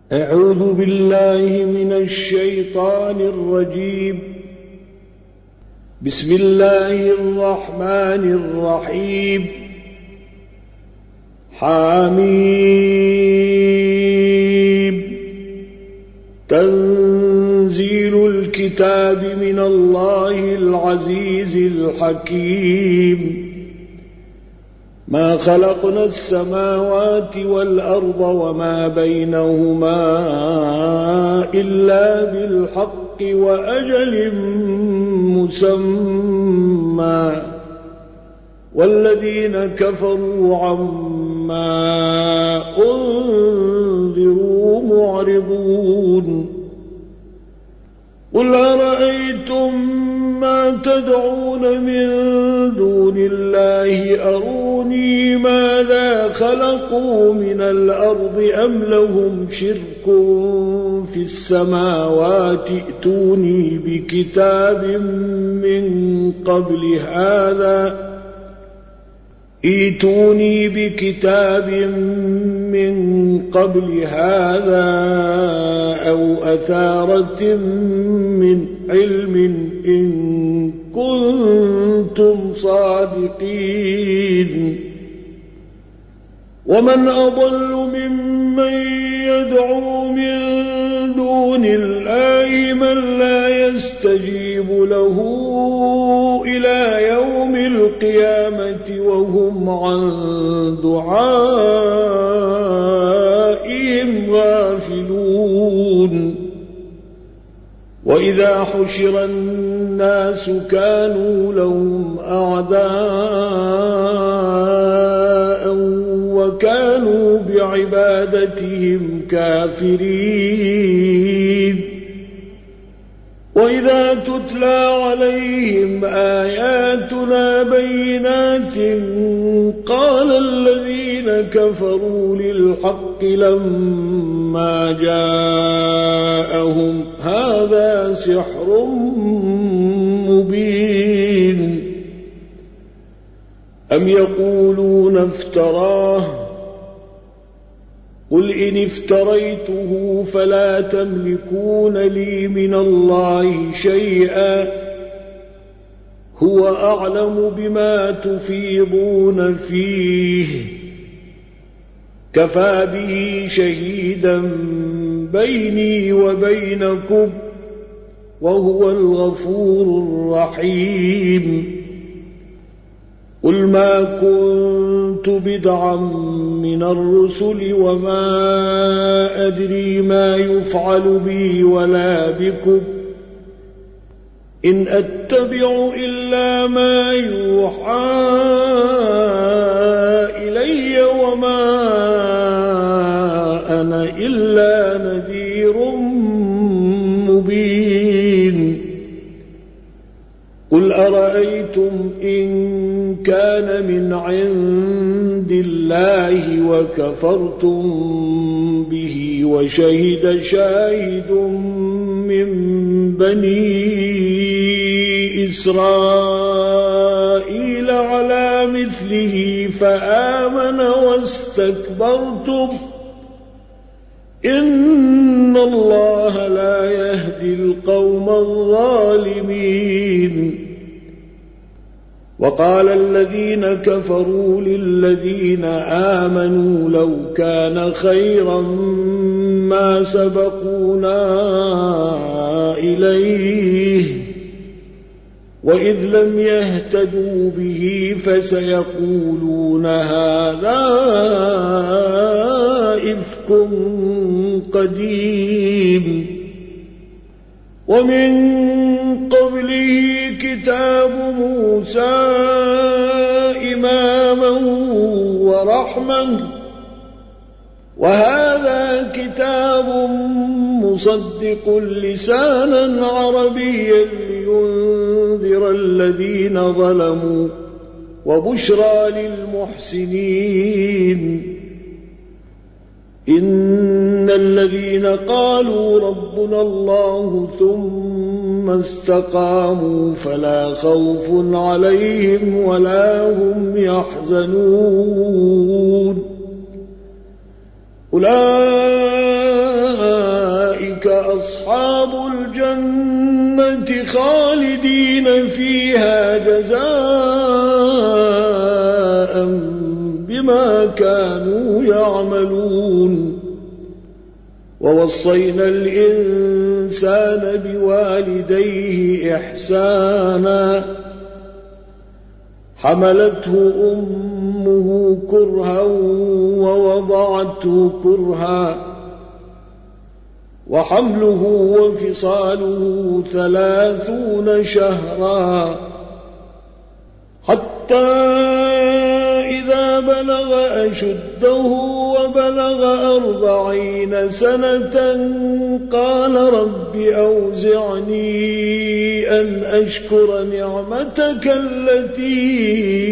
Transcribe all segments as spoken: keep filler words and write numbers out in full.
أعوذ بالله من الشيطان الرجيم. بسم الله الرحمن الرحيم. حميم. تنزيل الكتاب من الله العزيز الحكيم. ما خلقنا السماوات والأرض وما بينهما إلا بالحق وأجل مسمى، والذين كفروا عما أنذروا معرضون. قل أرأيتم ما تدعون من دون الله أروني ماذا خلقوا من الأرض أم لهم شرك في السماوات ائتوني بكتاب من قبل هذا ائتوني بكتاب من قبل هذا أو أثارة من علم إن كنتم صادقين. ومن أضل ممن يدعو من دون الله من لا يستجيب له إلى يوم القيامة وهم عن دعائهم غافلون. وإذا حشر الناس كانوا لهم أعداء وكانوا بعبادتهم كافرين. وإذا تتلى عليهم آياتنا بينات قال الذين كفروا للحق لما جاءهم هذا سحر مبين. أم يقولون افتراه قل إن افتريته فلا تملكون لي من الله شيئا هو أعلم بما تفيضون فيه كفى به شهيدا بيني وبينكم وهو الغفور الرحيم. قل ما كنت بدعا من الرسل وما أدري ما يفعل بي ولا بكم إن أتبع إلا ما يوحى إلي وما أنا إلا نذير مبين. قل أرأيتم إن كان من عند الله وكفرتم به وشهد شاهد من بني إسرائيل على مثله فآمن واستكبرتم إن الله لا يهدي القوم الظالمين. وقال الذين كفروا للذين آمنوا لو كان خيرا ما سبقونا إليه وإذ لم يهتدوا به فسيقولون هذا إفك قديم. ومن قبله كتاب موسى إماما ورحمة وهذا كتاب مصدق لسانا عربيا لينذر الذين ظلموا وبشرى للمحسنين. إن الذين قالوا ربنا الله ثم استقاموا فلا خوف عليهم ولا هم يحزنون. أولئك أولئك أصحاب الجنة خالدين فيها جزاء بما كانوا يعملون ووصينا الإنسان بوالديه إحسانا حملته أمه كرها ووضعته كرها وحمله وفصاله ثلاثون شهرا حتى إذا بلغ أشده وبلغ أربعين سنة قال رب أوزعني أن أشكر نعمتك التي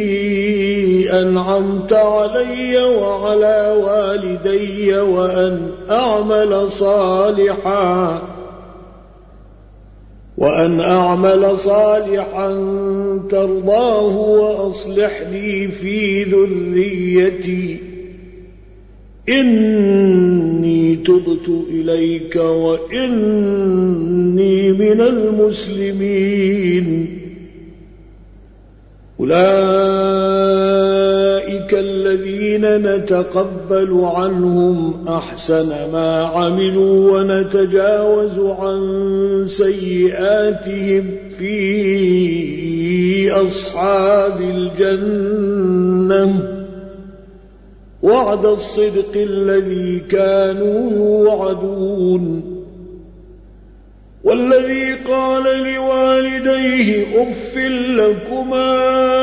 أنعمت علي وعلى والدي وأن أعمل صالحا وأن أعمل صالحا ترضاه وأصلح لي في ذريتي إني تبت إليك وإني من المسلمين أولئك الذين نتقبل عنهم أحسن ما عملوا ونتجاوز عن سيئاتهم في أصحاب الجنة وعد الصدق الذي كانوا يوعدون والذي قال لوالديه أف لكما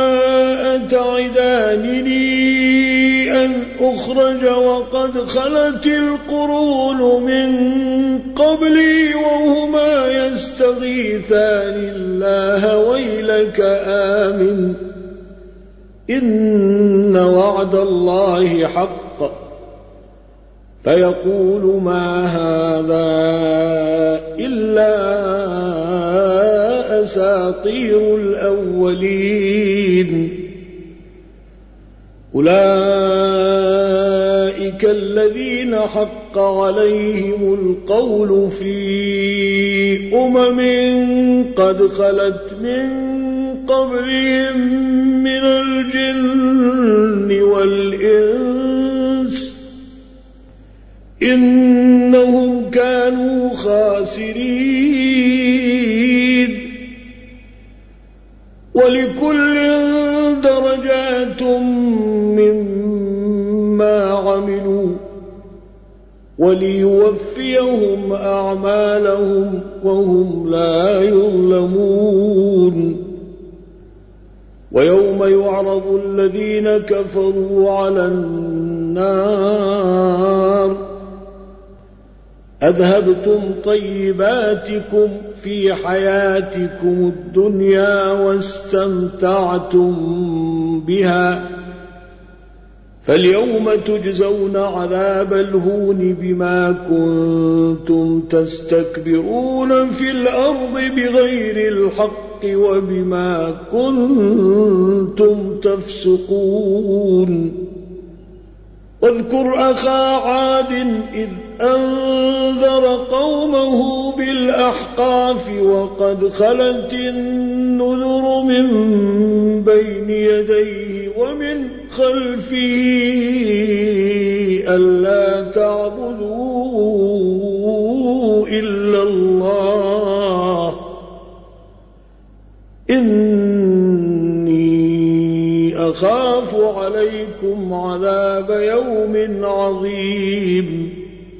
أتعدانني أن أخرج وقد خلت القرون من قبلي وهما يستغيثان الله ويلك آمن إن وعد الله حق فيقول ما هذا إلا أساطير الأولين أولئك الذين حق عليهم القول في أمم قد خلت من قبلهم من الجن والإنس إنهم كانوا خاسرين ولكل درجات مما عملوا وليوفيهم أعمالهم وهم لا يظلمون ويوم يعرض الذين كفروا على النار أذهبتم طيباتكم في حياتكم الدنيا واستمتعتم بها فاليوم تجزون عذاب الهون بما كنتم تستكبرون في الأرض بغير الحق وبما كنتم تفسقون واذكر أخا عاد إذ أنذر قومه بالأحقاف وقد خلت النذر من بين يديه ومن خلفه ألا تعبدوا إلا الله إني أخاف عليكم عذاب يوم عظيم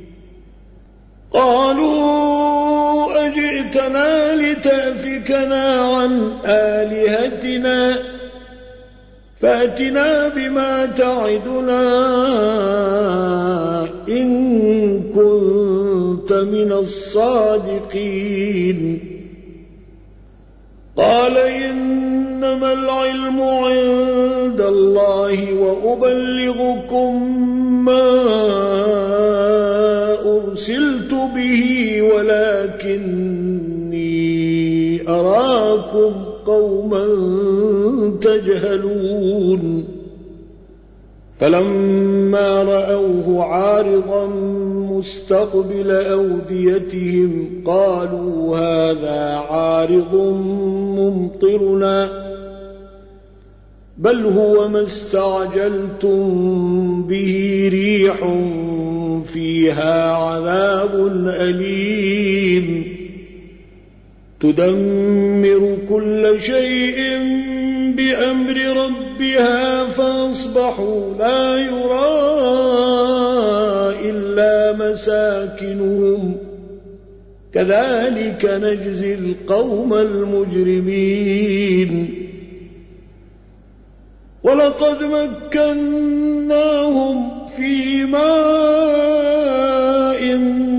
قالوا أجئتنا لتأفكنا عن آلهتنا فأتنا بما تعدنا إن كنت من الصادقين قال إنما العلم عند الله وأبلغكم ما أرسلت به ولكني أراكم قوما تجهلون فلما رأوه عارضا مستقبل أوديتهم قالوا هذا عارض ممطرنا بل هو ما استعجلتم به ريح فيها عذاب أليم تدمر كل شيء بأمر ربها فأصبحوا لا يرى إلا مساكنهم كذلك نجزي القوم المجرمين ولقد مكناهم في ماء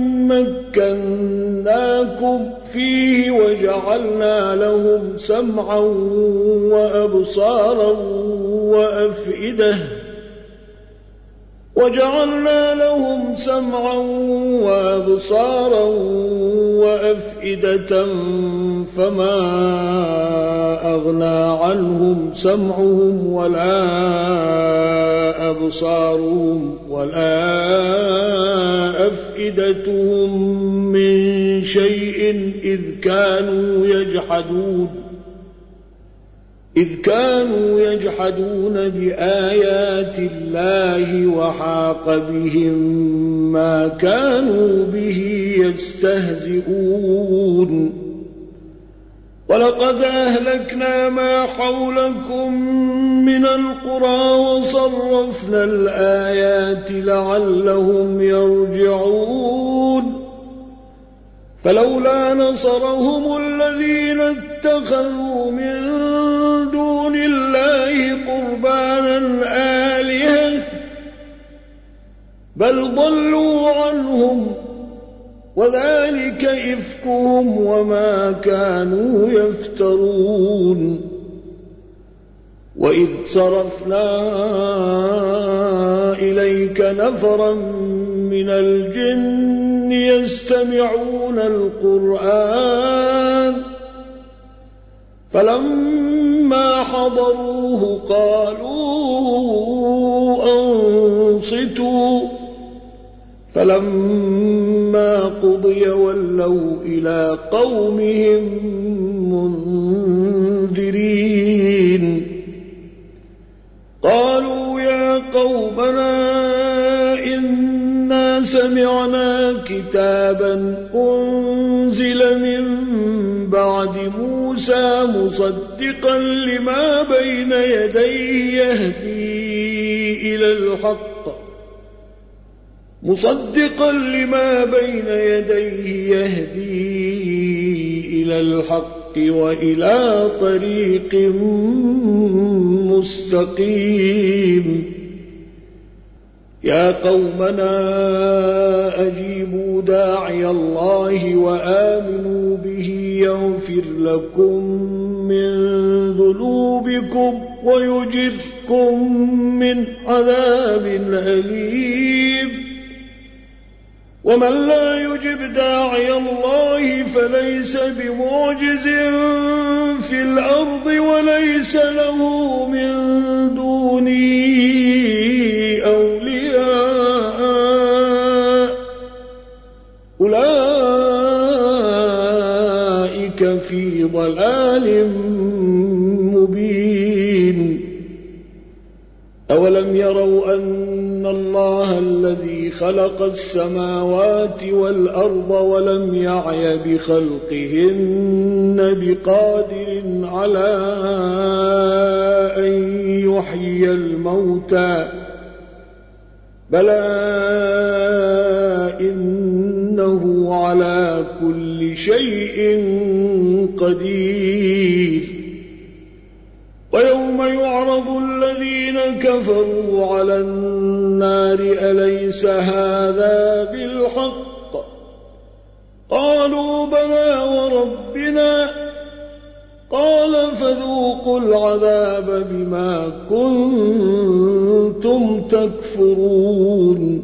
مكناكم فيه وجعلنا لهم سمعا وأبصارا وأفئدة وجعلنا لهم سمعا وأبصارا وأفئدة فما أغنى عنهم سمعهم ولا أبصارهم ولا أفئدتهم من شيء إذ كانوا يجحدون إذ كانوا يجحدون بآيات الله وحاق بهم ما كانوا به يستهزئون ولقد أهلكنا ما حولكم من القرى وصرفنا الآيات لعلهم يرجعون فلولا نصرهم الذين اتخذوا من دون الله قربانا آلهة بل ضلوا عنهم وذلك إفكهم وما كانوا يفترون وإذ صرفنا إليك نفرا من الجن يستمعون القرآن فلما حضروه قالوا أنصتوا فلما قضي ولوا إلى قومهم منذرين قالوا يا قومنا إنا سمعنا كتابا أنزل من بعد موسى مصدقا لما بين يديه يهدي إلى الحق مصدقا لما بين يديه يهدي إلى الحق وإلى طريق مستقيم يا قومنا أجيبوا داعي الله وآمنوا به يغفر لكم من ذنوبكم ويجركم من عذاب أليم ومن لا يجب داعي الله فليس بمعجز في الأرض وليس له من دونه أولياء أولئك في ضلال مبين أولم يروا أن الله الذي خلق السماوات والأرض ولم يعي بخلقهن بقادر على أن يحيي الموتى بلى إنه على كل شيء قدير ويوم يعرض الذين كفروا على النار أليس هذا بالحق قالوا بلى وربنا قال فذوقوا العذاب بما كنتم تكفرون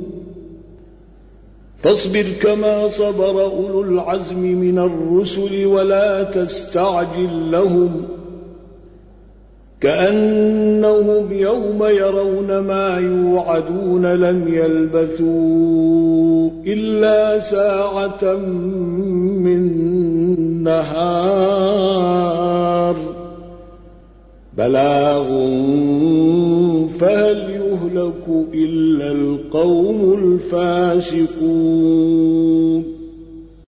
فاصبر كما صبر أولو العزم من الرسل ولا تستعجل لهم كأنهم يوم يرون ما يوعدون لم يلبثوا إلا ساعة من نهار بلاغ فهل يهلك إلا القوم الفاسقون